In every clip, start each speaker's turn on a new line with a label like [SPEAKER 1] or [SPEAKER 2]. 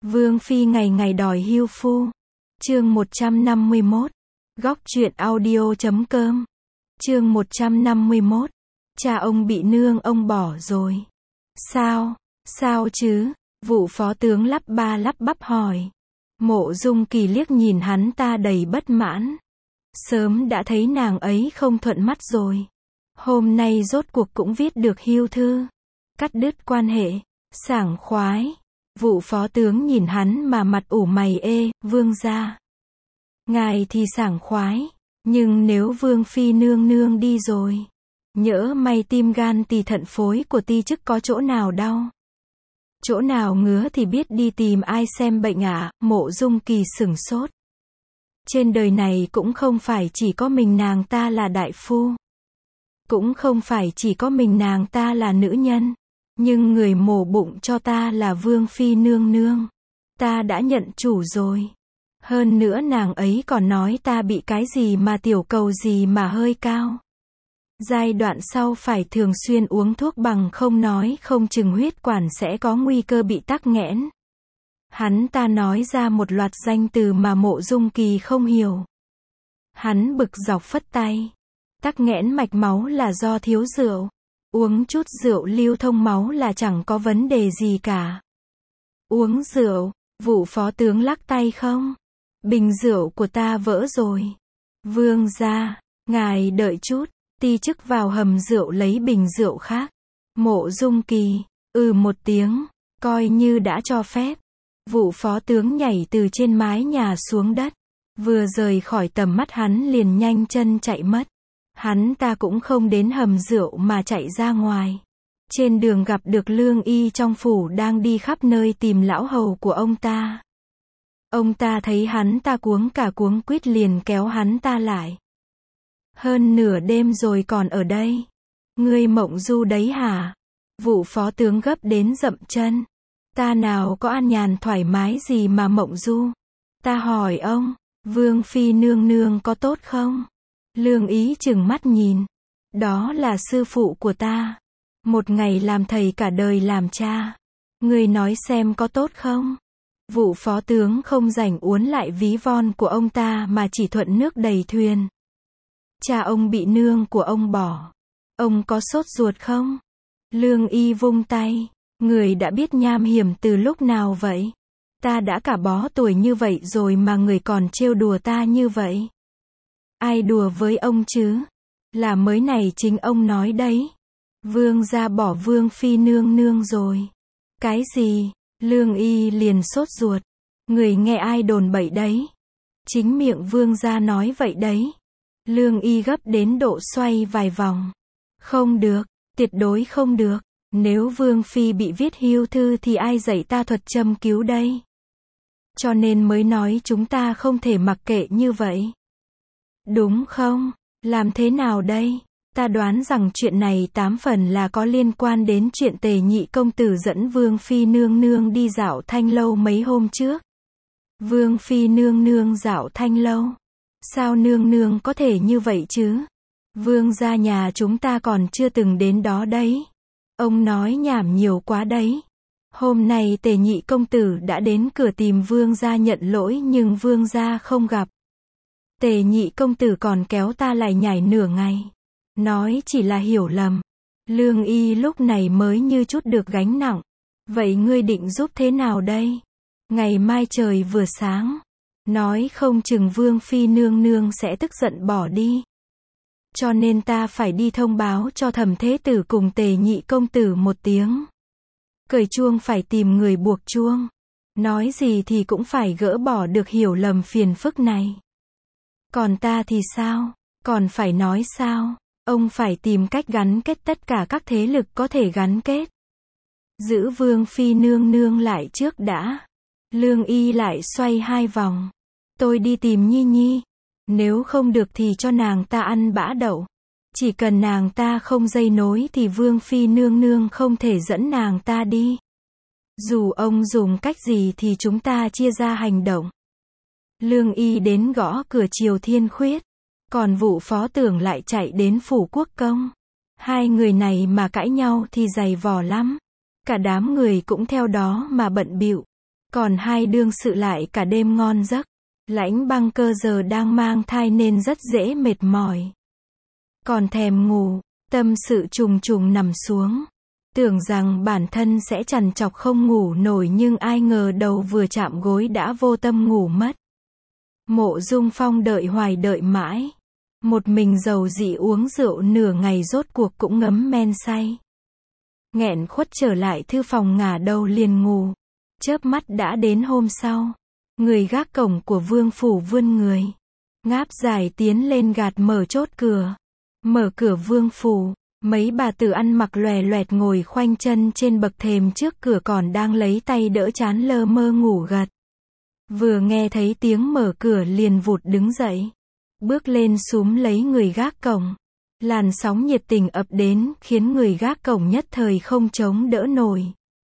[SPEAKER 1] Vương phi ngày ngày đòi hưu phu. Chương 151. Góc truyện audio.com. Chương 151. Cha ông bị nương ông bỏ rồi. Sao? Sao chứ? Vụ phó tướng lắp ba lắp bắp hỏi. Mộ Dung Kỳ liếc nhìn hắn ta đầy bất mãn. Sớm đã thấy nàng ấy không thuận mắt rồi. Hôm nay rốt cuộc cũng viết được hưu thư. Cắt đứt quan hệ. Sảng khoái. Vụ phó tướng nhìn hắn mà mặt ủ mày ê, vương gia. Ngài thì sảng khoái. Nhưng nếu vương phi nương nương đi rồi. Nhỡ may tim gan tỳ thận phối của ti chức có chỗ nào đau. Chỗ nào ngứa thì biết đi tìm ai xem bệnh ạ. Mộ Dung Kỳ sửng sốt. Trên đời này cũng không phải chỉ có mình nàng ta là đại phu. Cũng không phải chỉ có mình nàng ta là nữ nhân. Nhưng người mổ bụng cho ta là vương phi nương nương. Ta đã nhận chủ rồi. Hơn nữa nàng ấy còn nói ta bị cái gì mà tiểu cầu gì mà hơi cao. Giai đoạn sau phải thường xuyên uống thuốc bằng không nói không chừng huyết quản sẽ có nguy cơ bị tắc nghẽn. Hắn ta nói ra một loạt danh từ mà Mộ Dung Kỳ không hiểu. Hắn bực dọc phất tay. Tắc nghẽn mạch máu là do thiếu rượu. Uống chút rượu lưu thông máu là chẳng có vấn đề gì cả. Uống rượu, vụ phó tướng lắc tay không? Bình rượu của ta vỡ rồi. Vương gia, ngài đợi chút, ti chức vào hầm rượu lấy bình rượu khác. Mộ Dung Kỳ, một tiếng, coi như đã cho phép. Vụ phó tướng nhảy từ trên mái nhà xuống đất. Vừa rời khỏi tầm mắt hắn liền nhanh chân chạy mất. Hắn ta cũng không đến hầm rượu mà chạy ra ngoài. Trên đường gặp được lương y trong phủ đang đi khắp nơi tìm lão hầu của ông ta. Ông ta thấy hắn ta cuống cả cuống quýt liền kéo hắn ta lại. Hơn nửa đêm rồi còn ở đây. Ngươi mộng du đấy hả? Vụ phó tướng gấp đến dậm chân. Ta nào có an nhàn thoải mái gì mà mộng du. Ta hỏi ông, vương phi nương nương có tốt không? Lương ý chừng mắt nhìn. Đó là sư phụ của ta. Một ngày làm thầy cả đời làm cha. Ngươi nói xem có tốt không? Vụ phó tướng không rảnh uốn lại ví von của ông ta mà chỉ thuận nước đầy thuyền. Cha ông bị nương của ông bỏ. Ông có sốt ruột không? Lương y vung tay. Người đã biết nham hiểm từ lúc nào vậy? Ta đã cả bó tuổi như vậy rồi mà người còn trêu đùa ta như vậy. Ai đùa với ông chứ? Là mới này chính ông nói đấy. Vương gia bỏ vương phi nương nương rồi. Cái gì? Lương y liền sốt ruột. Người nghe ai đồn bậy đấy? Chính miệng vương gia nói vậy đấy. Lương y gấp đến độ xoay vài vòng. Không được, tuyệt đối không được. Nếu vương phi bị viết hưu thư thì ai dạy ta thuật châm cứu đây? Cho nên mới nói chúng ta không thể mặc kệ như vậy. Đúng không? Làm thế nào đây? Ta đoán rằng chuyện này 8 phần là có liên quan đến chuyện Tề Nhị công tử dẫn vương phi nương nương đi dạo Thanh lâu mấy hôm trước. Vương phi nương nương dạo Thanh lâu? Sao nương nương có thể như vậy chứ? Vương gia nhà chúng ta còn chưa từng đến đó đấy. Ông nói nhảm nhiều quá đấy. Hôm nay Tề Nhị công tử đã đến cửa tìm vương gia nhận lỗi nhưng vương gia không gặp. Tề Nhị công tử còn kéo ta lại nhảy nửa ngày. Nói chỉ là hiểu lầm. Lương y lúc này mới như chút được gánh nặng. Vậy ngươi định giúp thế nào đây? Ngày mai trời vừa sáng. Nói không chừng vương phi nương nương sẽ tức giận bỏ đi. Cho nên ta phải đi thông báo cho Thẩm thế tử cùng Tề Nhị công tử một tiếng. Cởi chuông phải tìm người buộc chuông. Nói gì thì cũng phải gỡ bỏ được hiểu lầm phiền phức này. Còn ta thì sao? Còn phải nói sao? Ông phải tìm cách gắn kết tất cả các thế lực có thể gắn kết. Giữ vương phi nương nương lại trước đã. Lương y lại xoay 2 vòng. Tôi đi tìm Nhi Nhi. Nếu không được thì cho nàng ta ăn bã đậu. Chỉ cần nàng ta không dây nối thì vương phi nương nương không thể dẫn nàng ta đi. Dù ông dùng cách gì thì chúng ta chia ra hành động. Lương y đến gõ cửa Triều Thiên Khuyết. Còn vụ phó tưởng lại chạy đến phủ quốc công. Hai người này mà cãi nhau thì dày vò lắm. Cả đám người cũng theo đó mà bận bịu. Còn hai đương sự lại cả đêm ngon giấc. Lãnh Băng Cơ giờ đang mang thai nên rất dễ mệt mỏi. Còn thèm ngủ, tâm sự trùng trùng nằm xuống. Tưởng rằng bản thân sẽ trằn trọc không ngủ nổi nhưng ai ngờ đầu vừa chạm gối đã vô tâm ngủ mất. Mộ Dung Phong đợi hoài đợi mãi. Một mình dầu dị uống rượu nửa ngày rốt cuộc cũng ngấm men say. Nghẹn khuất trở lại thư phòng ngả đầu liền ngủ. Chớp mắt đã đến hôm sau. Người gác cổng của vương phủ vươn người. Ngáp dài tiến lên gạt mở chốt cửa. Mở cửa vương phủ. Mấy bà tử ăn mặc lòe loẹt ngồi khoanh chân trên bậc thềm trước cửa còn đang lấy tay đỡ trán lơ mơ ngủ gật. Vừa nghe thấy tiếng mở cửa liền vụt đứng dậy. Bước lên súm lấy người gác cổng. Làn sóng nhiệt tình ập đến khiến người gác cổng nhất thời không chống đỡ nổi.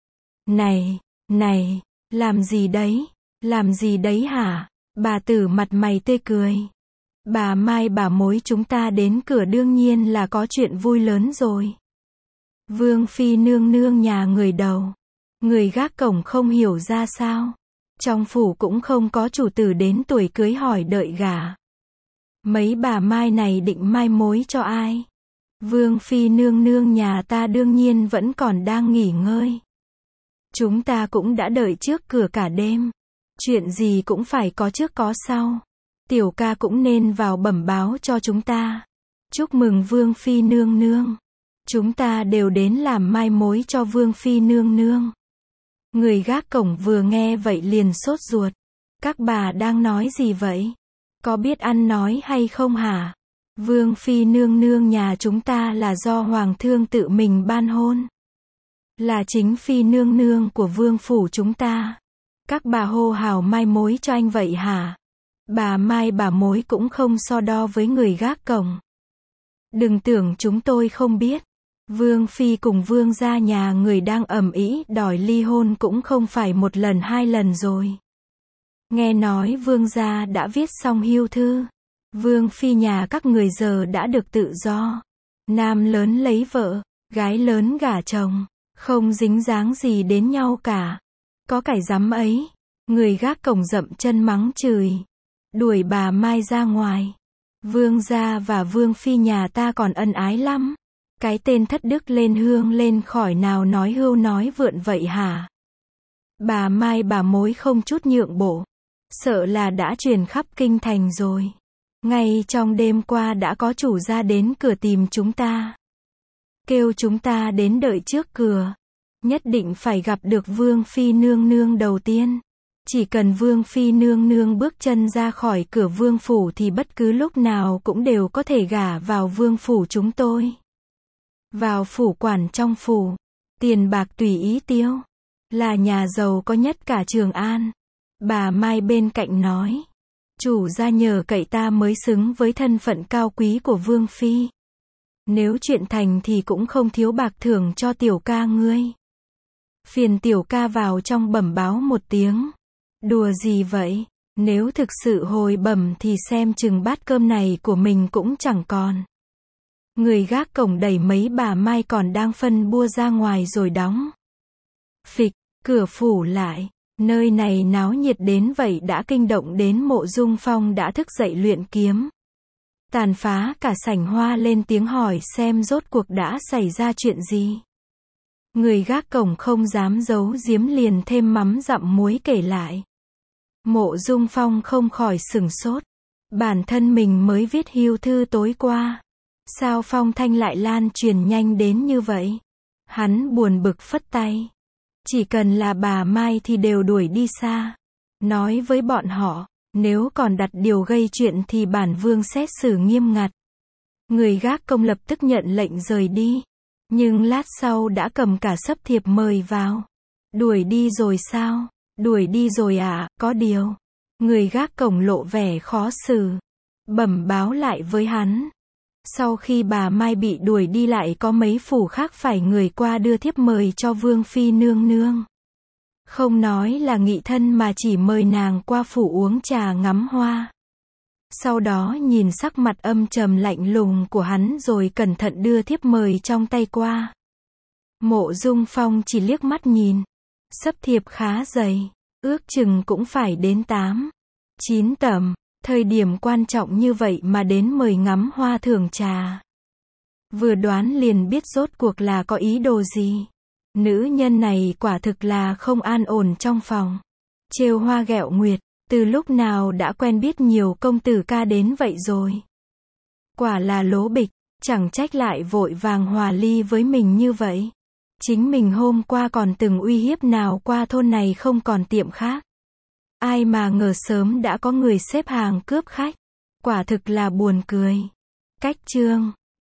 [SPEAKER 1] Này, làm gì đấy? Làm gì đấy hả? Bà tử mặt mày tươi cười. Bà Mai bà mối chúng ta đến cửa đương nhiên là có chuyện vui lớn rồi. Vương phi nương nương nhà người đầu. Người gác cổng không hiểu ra sao. Trong phủ cũng không có chủ tử đến tuổi cưới hỏi đợi gả. Mấy bà Mai này định mai mối cho ai? Vương phi nương nương nhà ta đương nhiên vẫn còn đang nghỉ ngơi. Chúng ta cũng đã đợi trước cửa cả đêm. Chuyện gì cũng phải có trước có sau. Tiểu ca cũng nên vào bẩm báo cho chúng ta. Chúc mừng vương phi nương nương. Chúng ta đều đến làm mai mối cho vương phi nương nương. Người gác cổng vừa nghe vậy liền sốt ruột. Các bà đang nói gì vậy? Có biết ăn nói hay không hả? Vương phi nương nương nhà chúng ta là do hoàng thương tự mình ban hôn. Là chính phi nương nương của vương phủ chúng ta. Các bà hô hào mai mối cho anh vậy hả? Bà Mai bà mối cũng không so đo với người gác cổng. Đừng tưởng chúng tôi không biết. Vương phi cùng vương gia nhà người đang ầm ĩ đòi ly hôn cũng không phải một lần hai lần rồi. Nghe nói vương gia đã viết xong hưu thư. Vương phi nhà các người giờ đã được tự do. Nam lớn lấy vợ, gái lớn gả chồng, không dính dáng gì đến nhau cả. Có cái dám ấy. Người gác cổng dậm chân mắng chửi. Đuổi bà Mai ra ngoài. Vương gia và vương phi nhà ta còn ân ái lắm. Cái tên thất đức lên hương lên khỏi nào nói hưu nói vượn vậy hả? Bà Mai bà mối không chút nhượng bộ. Sợ là đã truyền khắp kinh thành rồi. Ngay trong đêm qua đã có chủ gia đến cửa tìm chúng ta. Kêu chúng ta đến đợi trước cửa. Nhất định phải gặp được vương phi nương nương đầu tiên. Chỉ cần vương phi nương nương bước chân ra khỏi cửa vương phủ thì bất cứ lúc nào cũng đều có thể gả vào vương phủ chúng tôi. Vào phủ quản trong phủ. Tiền bạc tùy ý tiêu. Là nhà giàu có nhất cả Trường An. Bà Mai bên cạnh nói. Chủ gia nhờ cậy ta mới xứng với thân phận cao quý của vương phi. Nếu chuyện thành thì cũng không thiếu bạc thưởng cho tiểu ca ngươi. Phiền tiểu ca vào trong bẩm báo một tiếng. Đùa gì vậy? Nếu thực sự hồi bẩm thì xem chừng bát cơm này của mình cũng chẳng còn. Người gác cổng đẩy mấy bà Mai còn đang phân bua ra ngoài rồi đóng. Phịch, cửa phủ lại. Nơi này náo nhiệt đến vậy đã kinh động đến Mộ Dung Phong đã thức dậy luyện kiếm. Tàn phá cả sảnh hoa lên tiếng hỏi xem rốt cuộc đã xảy ra chuyện gì. Người gác cổng không dám giấu giếm liền thêm mắm dặm muối kể lại. Mộ Dung Phong không khỏi sửng sốt. Bản thân mình mới viết hưu thư tối qua. Sao phong thanh lại lan truyền nhanh đến như vậy? Hắn buồn bực phất tay. Chỉ cần là bà Mai thì đều đuổi đi xa. Nói với bọn họ, nếu còn đặt điều gây chuyện thì bản vương xét xử nghiêm ngặt. Người gác công lập tức nhận lệnh rời đi. Nhưng lát sau đã cầm cả sấp thiệp mời vào. Đuổi đi rồi sao? Đuổi đi rồi à? Có điều. Người gác cổng lộ vẻ khó xử. Bẩm báo lại với hắn. Sau khi bà Mai bị đuổi đi lại có mấy phủ khác phải người qua đưa thiếp mời cho vương phi nương nương. Không nói là nghị thân mà chỉ mời nàng qua phủ uống trà ngắm hoa. Sau đó nhìn sắc mặt âm trầm lạnh lùng của hắn rồi cẩn thận đưa thiếp mời trong tay qua. Mộ Dung Phong chỉ liếc mắt nhìn. Sấp thiệp khá dày. Ước chừng cũng phải đến 8, 9 tầm, thời điểm quan trọng như vậy mà đến mời ngắm hoa thưởng trà. Vừa đoán liền biết rốt cuộc là có ý đồ gì. Nữ nhân này quả thực là không an ổn trong phòng. Trêu hoa ghẹo nguyệt, từ lúc nào đã quen biết nhiều công tử ca đến vậy rồi. Quả là lố bịch, chẳng trách lại vội vàng hòa ly với mình như vậy. Chính mình hôm qua còn từng uy hiếp nào qua thôn này không còn tiệm khác. Ai mà ngờ sớm đã có người xếp hàng cướp khách. Quả thực là buồn cười. Cách chương